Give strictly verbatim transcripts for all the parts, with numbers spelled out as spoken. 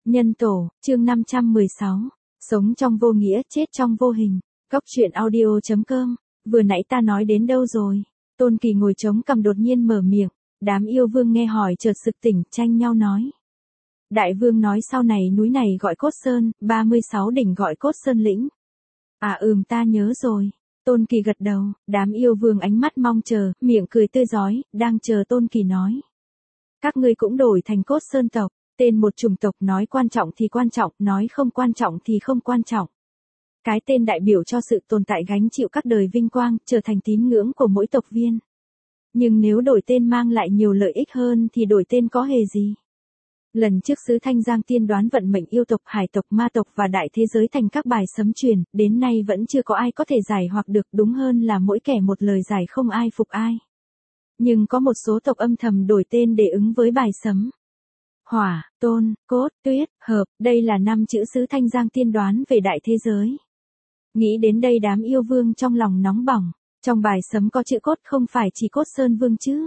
Nhân tổ, chương năm trăm mười sáu. Sống trong vô nghĩa, chết trong vô hình. Góc truyện audio chấm com. Vừa nãy ta nói đến đâu rồi? Tôn Kỳ ngồi chống cằm đột nhiên mở miệng. Đám yêu vương nghe hỏi chợt sực tỉnh, tranh nhau nói. Đại vương nói sau này núi này gọi Cốt Sơn, ba mươi sáu đỉnh gọi Cốt Sơn lĩnh. À ừm ta nhớ rồi. Tôn Kỳ gật đầu, đám yêu vương ánh mắt mong chờ, miệng cười tươi rói, đang chờ Tôn Kỳ nói. Các ngươi cũng đổi thành Cốt Sơn tộc. Tên một chủng tộc nói quan trọng thì quan trọng, nói không quan trọng thì không quan trọng. Cái tên đại biểu cho sự tồn tại gánh chịu các đời vinh quang, trở thành tín ngưỡng của mỗi tộc viên. Nhưng nếu đổi tên mang lại nhiều lợi ích hơn thì đổi tên có hề gì? Lần trước sứ Thanh Giang tiên đoán vận mệnh yêu tộc, hải tộc, ma tộc và đại thế giới thành các bài sấm truyền, đến nay vẫn chưa có ai có thể giải hoặc được, đúng hơn là mỗi kẻ một lời giải không ai phục ai. Nhưng có một số tộc âm thầm đổi tên để ứng với bài sấm. Hỏa, tôn, cốt, tuyết, hợp, đây là năm chữ sứ Thanh Giang tiên đoán về đại thế giới. Nghĩ đến đây đám yêu vương trong lòng nóng bỏng, trong bài sấm có chữ cốt không phải chỉ Cốt Sơn Vương chứ.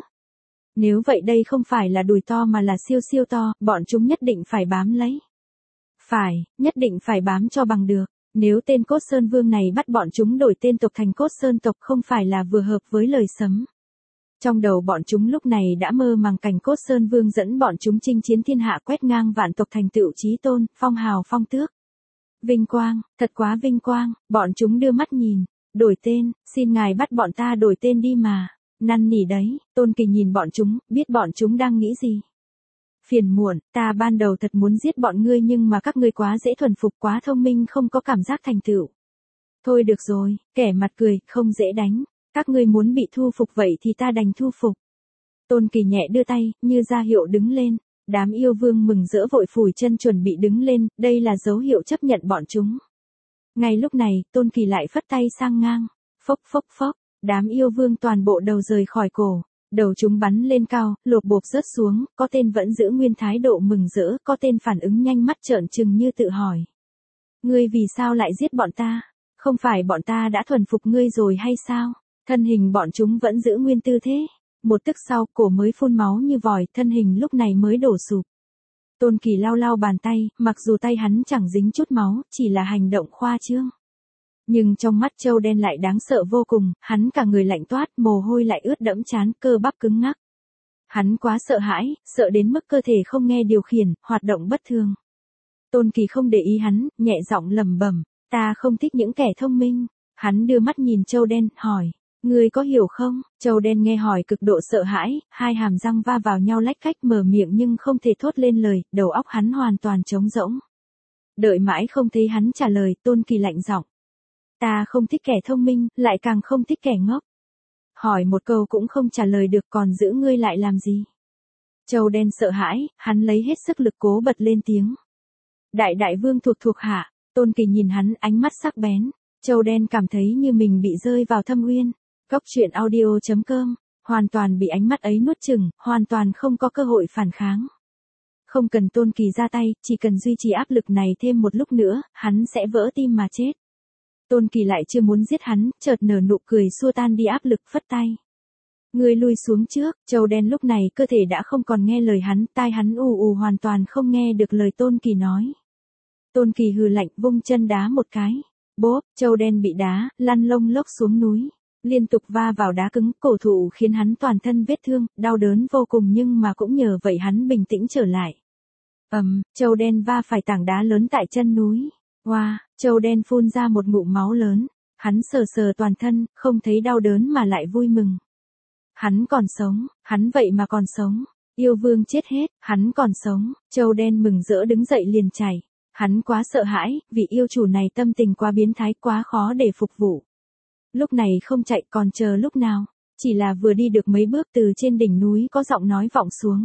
Nếu vậy đây không phải là đùi to mà là siêu siêu to, bọn chúng nhất định phải bám lấy. Phải, nhất định phải bám cho bằng được, nếu tên Cốt Sơn Vương này bắt bọn chúng đổi tên tộc thành Cốt Sơn tộc không phải là vừa hợp với lời sấm. Trong đầu bọn chúng lúc này đã mơ màng cảnh Cốt Sơn Vương dẫn bọn chúng chinh chiến thiên hạ quét ngang vạn tộc thành tựu chí tôn, phong hào phong tước. Vinh quang, thật quá vinh quang, bọn chúng đưa mắt nhìn, đổi tên, xin ngài bắt bọn ta đổi tên đi mà, năn nỉ đấy, Tôn Kỳ nhìn bọn chúng, biết bọn chúng đang nghĩ gì. Phiền muộn, ta ban đầu thật muốn giết bọn ngươi nhưng mà các ngươi quá dễ thuần phục, quá thông minh không có cảm giác thành tựu. Thôi được rồi, kẻ mặt cười, không dễ đánh. Các ngươi muốn bị thu phục vậy thì ta đành thu phục. Tôn Kỳ nhẹ đưa tay, như ra hiệu đứng lên. Đám yêu vương mừng rỡ vội phủi chân chuẩn bị đứng lên, đây là dấu hiệu chấp nhận bọn chúng. Ngay lúc này, Tôn Kỳ lại phất tay sang ngang. Phốc phốc phốc, đám yêu vương toàn bộ đầu rời khỏi cổ. Đầu chúng bắn lên cao, lột bộp rớt xuống, có tên vẫn giữ nguyên thái độ mừng rỡ, có tên phản ứng nhanh mắt trợn trừng như tự hỏi. Ngươi vì sao lại giết bọn ta? Không phải bọn ta đã thuần phục ngươi rồi hay sao? Thân hình bọn chúng vẫn giữ nguyên tư thế. Một tức sau, cổ mới phun máu như vòi, thân hình lúc này mới đổ sụp. Tôn Kỳ lau lau bàn tay, mặc dù tay hắn chẳng dính chút máu, chỉ là hành động khoa trương. Nhưng trong mắt trâu đen lại đáng sợ vô cùng, hắn cả người lạnh toát, mồ hôi lại ướt đẫm trán, cơ bắp cứng ngắc. Hắn quá sợ hãi, sợ đến mức cơ thể không nghe điều khiển, hoạt động bất thường. Tôn Kỳ không để ý hắn, nhẹ giọng lẩm bẩm, ta không thích những kẻ thông minh. Hắn đưa mắt nhìn trâu đen, hỏi. Ngươi có hiểu không? Trâu đen nghe hỏi cực độ sợ hãi, hai hàm răng va vào nhau lách cách mở miệng nhưng không thể thốt lên lời, đầu óc hắn hoàn toàn trống rỗng. Đợi mãi không thấy hắn trả lời, Tôn Kỳ lạnh giọng. Ta không thích kẻ thông minh, lại càng không thích kẻ ngốc. Hỏi một câu cũng không trả lời được còn giữ ngươi lại làm gì? Trâu đen sợ hãi, hắn lấy hết sức lực cố bật lên tiếng. Đại đại vương thuộc thuộc hạ, Tôn Kỳ nhìn hắn ánh mắt sắc bén. Trâu đen cảm thấy như mình bị rơi vào thâm uyên. Góc truyện audio chấm com, hoàn toàn bị ánh mắt ấy nuốt chửng, hoàn toàn không có cơ hội phản kháng. Không cần Tôn Kỳ ra tay, chỉ cần duy trì áp lực này thêm một lúc nữa, hắn sẽ vỡ tim mà chết. Tôn Kỳ lại chưa muốn giết hắn, chợt nở nụ cười xua tan đi áp lực, phất tay. Ngươi lui xuống trước, trâu đen lúc này cơ thể đã không còn nghe lời hắn, tai hắn ù ù hoàn toàn không nghe được lời Tôn Kỳ nói. Tôn Kỳ hừ lạnh vung chân đá một cái. Bốp, trâu đen bị đá, lăn lông lốc xuống núi. Liên tục va vào đá cứng, cổ thụ khiến hắn toàn thân vết thương, đau đớn vô cùng nhưng mà cũng nhờ vậy hắn bình tĩnh trở lại. Ầm, um, trâu đen va phải tảng đá lớn tại chân núi. Wow, trâu đen phun ra một ngụm máu lớn. Hắn sờ sờ toàn thân, không thấy đau đớn mà lại vui mừng. Hắn còn sống, hắn vậy mà còn sống. Yêu vương chết hết, hắn còn sống. Trâu đen mừng rỡ đứng dậy liền chạy. Hắn quá sợ hãi, vì yêu chủ này tâm tình quá biến thái, quá khó để phục vụ. Lúc này không chạy còn chờ lúc nào, chỉ là vừa đi được mấy bước từ trên đỉnh núi có giọng nói vọng xuống.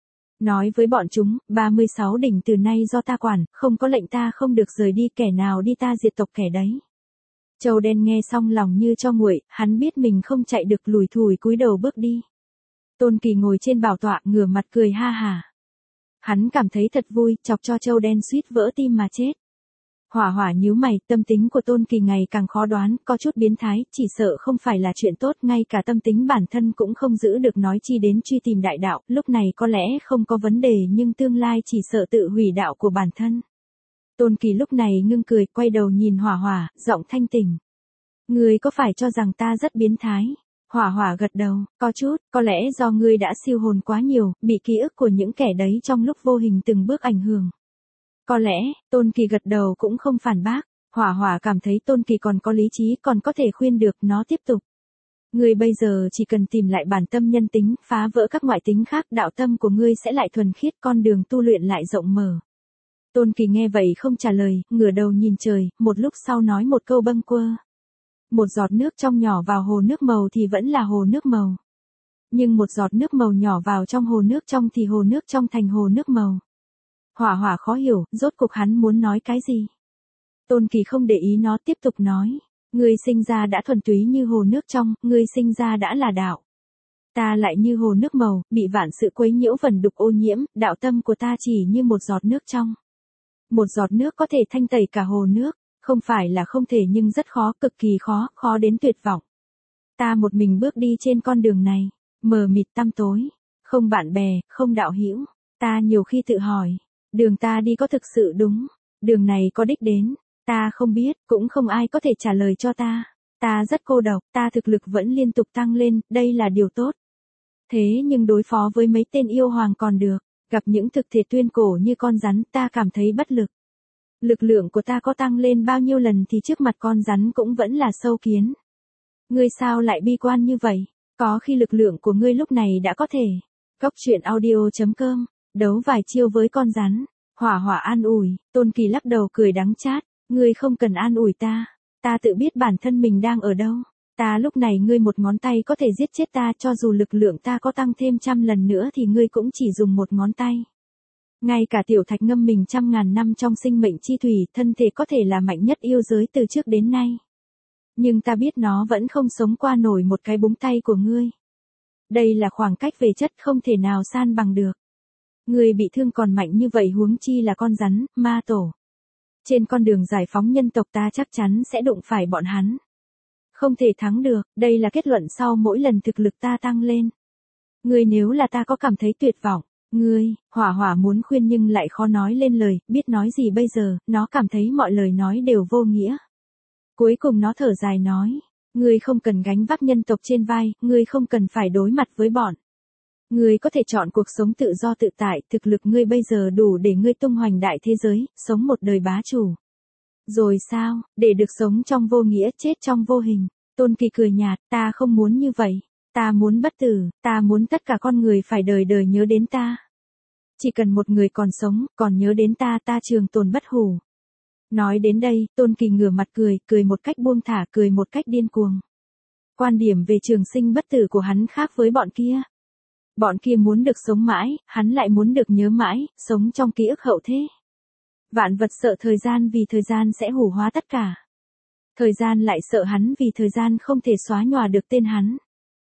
Nói với bọn chúng, ba mươi sáu đỉnh từ nay do ta quản, không có lệnh ta không được rời đi, kẻ nào đi ta diệt tộc kẻ đấy. Trâu đen nghe xong lòng như cho nguội, hắn biết mình không chạy được lùi thủi cúi đầu bước đi. Tôn Kỳ ngồi trên bảo tọa ngửa mặt cười ha hả. Hắn cảm thấy thật vui, chọc cho trâu đen suýt vỡ tim mà chết. Hỏa hỏa nhíu mày, tâm tính của Tôn Kỳ ngày càng khó đoán, có chút biến thái, chỉ sợ không phải là chuyện tốt, ngay cả tâm tính bản thân cũng không giữ được nói chi đến truy tìm đại đạo, lúc này có lẽ không có vấn đề nhưng tương lai chỉ sợ tự hủy đạo của bản thân. Tôn Kỳ lúc này ngưng cười, quay đầu nhìn hỏa hỏa, giọng thanh tỉnh. Ngươi có phải cho rằng ta rất biến thái? Hỏa hỏa gật đầu, có chút, có lẽ do ngươi đã siêu hồn quá nhiều, bị ký ức của những kẻ đấy trong lúc vô hình từng bước ảnh hưởng. Có lẽ, Tôn Kỳ gật đầu cũng không phản bác, hỏa hỏa cảm thấy Tôn Kỳ còn có lý trí, còn có thể khuyên được nó tiếp tục. Ngươi bây giờ chỉ cần tìm lại bản tâm nhân tính, phá vỡ các ngoại tính khác, đạo tâm của ngươi sẽ lại thuần khiết, con đường tu luyện lại rộng mở. Tôn Kỳ nghe vậy không trả lời, ngửa đầu nhìn trời, một lúc sau nói một câu bâng quơ. Một giọt nước trong nhỏ vào hồ nước màu thì vẫn là hồ nước màu. Nhưng một giọt nước màu nhỏ vào trong hồ nước trong thì hồ nước trong thành hồ nước màu. Hỏa hỏa khó hiểu, rốt cuộc hắn muốn nói cái gì. Tôn Kỳ không để ý nó, tiếp tục nói. Ngươi sinh ra đã thuần túy như hồ nước trong, ngươi sinh ra đã là đạo. Ta lại như hồ nước màu, bị vạn sự quấy nhiễu vẩn đục ô nhiễm, đạo tâm của ta chỉ như một giọt nước trong. Một giọt nước có thể thanh tẩy cả hồ nước, không phải là không thể nhưng rất khó, cực kỳ khó, khó đến tuyệt vọng. Ta một mình bước đi trên con đường này, mờ mịt tăm tối, không bạn bè, không đạo hữu. Ta nhiều khi tự hỏi, đường ta đi có thực sự đúng, đường này có đích đến, ta không biết, cũng không ai có thể trả lời cho ta. Ta rất cô độc, ta thực lực vẫn liên tục tăng lên, đây là điều tốt. Thế nhưng đối phó với mấy tên yêu hoàng còn được, gặp những thực thể tuyên cổ như con rắn ta cảm thấy bất lực. Lực lượng của ta có tăng lên bao nhiêu lần thì trước mặt con rắn cũng vẫn là sâu kiến. Ngươi sao lại bi quan như vậy? Có khi lực lượng của ngươi lúc này đã có thể. Cốc truyện audio chấm com, đấu vài chiêu với con rắn. Hỏa hỏa an ủi, Tôn Kỳ lắc đầu cười đắng chát. Ngươi không cần an ủi ta. Ta tự biết bản thân mình đang ở đâu. Ta lúc này ngươi một ngón tay có thể giết chết ta, cho dù lực lượng ta có tăng thêm trăm lần nữa thì ngươi cũng chỉ dùng một ngón tay. Ngay cả tiểu thạch ngâm mình trăm ngàn năm trong sinh mệnh chi thủy, thân thể có thể là mạnh nhất yêu giới từ trước đến nay. Nhưng ta biết nó vẫn không sống qua nổi một cái búng tay của ngươi. Đây là khoảng cách về chất không thể nào san bằng được. Ngươi bị thương còn mạnh như vậy huống chi là con rắn, ma tổ. Trên con đường giải phóng nhân tộc ta chắc chắn sẽ đụng phải bọn hắn. Không thể thắng được, đây là kết luận sau mỗi lần thực lực ta tăng lên. Ngươi nếu là ta có cảm thấy tuyệt vọng. Ngươi, hỏa hỏa muốn khuyên nhưng lại khó nói lên lời, biết nói gì bây giờ, nó cảm thấy mọi lời nói đều vô nghĩa. Cuối cùng nó thở dài nói, ngươi không cần gánh vác nhân tộc trên vai, ngươi không cần phải đối mặt với bọn. Ngươi có thể chọn cuộc sống tự do tự tại, thực lực ngươi bây giờ đủ để ngươi tung hoành đại thế giới, sống một đời bá chủ. Rồi sao, để được sống trong vô nghĩa, chết trong vô hình. Tôn Kỳ cười nhạt, ta không muốn như vậy. Ta muốn bất tử, ta muốn tất cả con người phải đời đời nhớ đến ta. Chỉ cần một người còn sống, còn nhớ đến ta, ta trường tồn bất hủ. Nói đến đây, Tôn Kỳ ngửa mặt cười, cười một cách buông thả, cười một cách điên cuồng. Quan điểm về trường sinh bất tử của hắn khác với bọn kia. Bọn kia muốn được sống mãi, hắn lại muốn được nhớ mãi, sống trong ký ức hậu thế. Vạn vật sợ thời gian vì thời gian sẽ hủ hóa tất cả. Thời gian lại sợ hắn vì thời gian không thể xóa nhòa được tên hắn.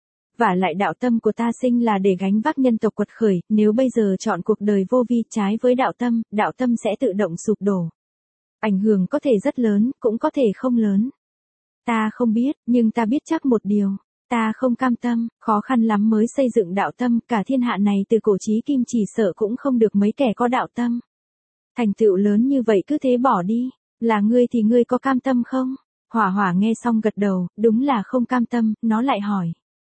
Và lại đạo tâm của ta sinh là để gánh vác nhân tộc quật khởi, nếu bây giờ chọn cuộc đời vô vi trái với đạo tâm, đạo tâm sẽ tự động sụp đổ. Ảnh hưởng có thể rất lớn, cũng có thể không lớn. Ta không biết, nhưng ta biết chắc một điều. Ta không cam tâm, khó khăn lắm mới xây dựng đạo tâm, cả thiên hạ này từ cổ chí kim chỉ sợ cũng không được mấy kẻ có đạo tâm. Thành tựu lớn như vậy cứ thế bỏ đi, là ngươi thì ngươi có cam tâm không? Hỏa hỏa nghe xong gật đầu, đúng là không cam tâm, nó lại hỏi.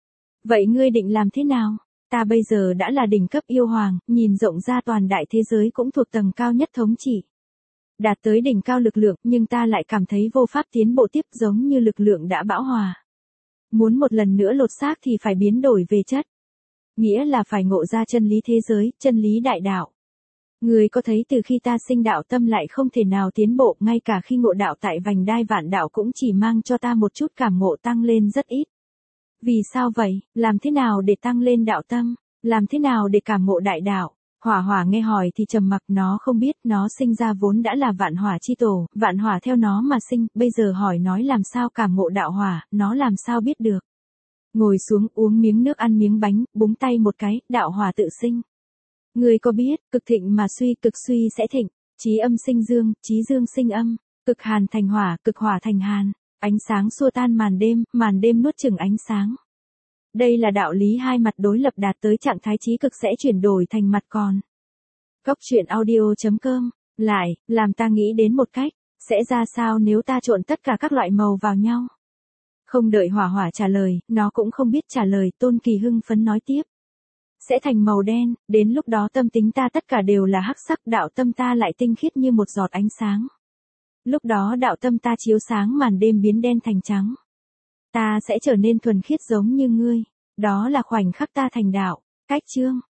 Vậy ngươi định làm thế nào? Ta bây giờ đã là đỉnh cấp yêu hoàng, nhìn rộng ra toàn đại thế giới cũng thuộc tầng cao nhất thống trị. Đạt tới đỉnh cao lực lượng, nhưng ta lại cảm thấy vô pháp tiến bộ tiếp, giống như lực lượng đã bão hòa. Muốn một lần nữa lột xác thì phải biến đổi về chất. Nghĩa là phải ngộ ra chân lý thế giới, chân lý đại đạo. Ngươi có thấy từ khi ta sinh đạo tâm lại không thể nào tiến bộ, ngay cả khi ngộ đạo tại vành đai vạn đạo cũng chỉ mang cho ta một chút cảm ngộ tăng lên rất ít. Vì sao vậy? Làm thế nào để tăng lên đạo tâm? Làm thế nào để cảm ngộ đại đạo? Hỏa hỏa nghe hỏi thì trầm mặc, nó không biết, nó sinh ra vốn đã là vạn hỏa chi tổ, vạn hỏa theo nó mà sinh, bây giờ hỏi nói làm sao cảm ngộ đạo hỏa, nó làm sao biết được. Ngồi xuống uống miếng nước ăn miếng bánh, búng tay một cái, đạo hỏa tự sinh. Ngươi có biết, cực thịnh mà suy, cực suy sẽ thịnh, chí âm sinh dương, chí dương sinh âm. Cực hàn thành hỏa, cực hỏa thành hàn. Ánh sáng xua tan màn đêm, màn đêm nuốt chửng ánh sáng. Đây là đạo lý hai mặt đối lập đạt tới trạng thái trí cực sẽ chuyển đổi thành mặt còn. Góc truyện audio chấm com. Lại, làm ta nghĩ đến một cách, sẽ ra sao nếu ta trộn tất cả các loại màu vào nhau? Không đợi hỏa hỏa trả lời, nó cũng không biết trả lời, Tôn Kỳ hưng phấn nói tiếp. Sẽ thành màu đen, đến lúc đó tâm tính ta tất cả đều là hắc sắc, đạo tâm ta lại tinh khiết như một giọt ánh sáng. Lúc đó đạo tâm ta chiếu sáng màn đêm biến đen thành trắng. Ta sẽ trở nên thuần khiết giống như ngươi. Đó là khoảnh khắc ta thành đạo. Cách chương.